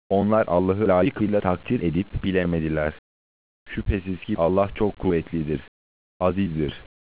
Onlar Allah'ı layıkıyla takdir edip bilemediler. Şüphesiz ki Allah çok kuvvetlidir, azizdir.